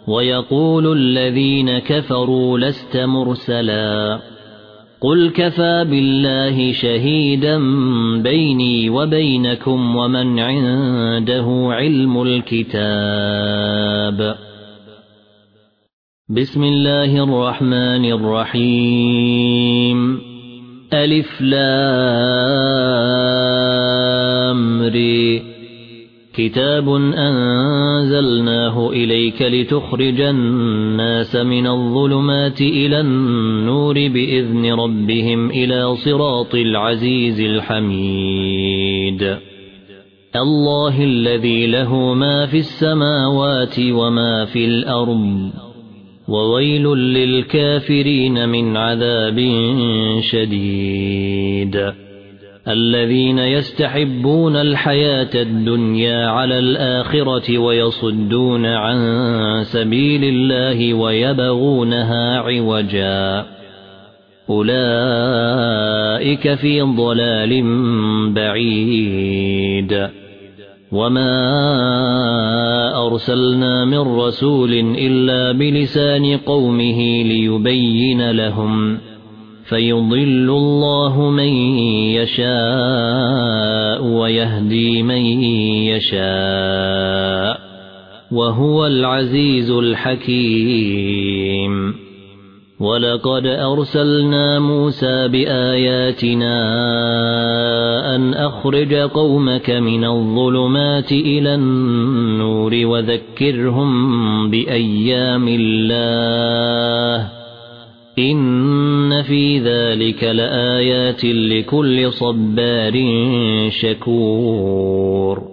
ويقول الذين كفروا لست مرسلا قل كفى بالله شهيدا بيني وبينكم ومن عنده علم الكتاب. بسم الله الرحمن الرحيم. ألف لام ر. كتاب أنزلناه إليك لتخرج الناس من الظلمات إلى النور بإذن ربهم إلى صراط العزيز الحميد. الله الذي له ما في السماوات وما في الأرض وويل للكافرين من عذاب شديد. الذين يستحبون الحياة الدنيا على الآخرة ويصدون عن سبيل الله ويبغونها عوجا أولئك في ضلال بعيد. وما أرسلنا من رسول إلا بلسان قومه ليبين لهم فيضل الله من يشاء ويهدي من يشاء وهو العزيز الحكيم. ولقد أرسلنا موسى بآياتنا أن أخرج قومك من الظلمات إلى النور وذكرهم بأيام الله إن في ذلك لآيات لكل صبار شكور.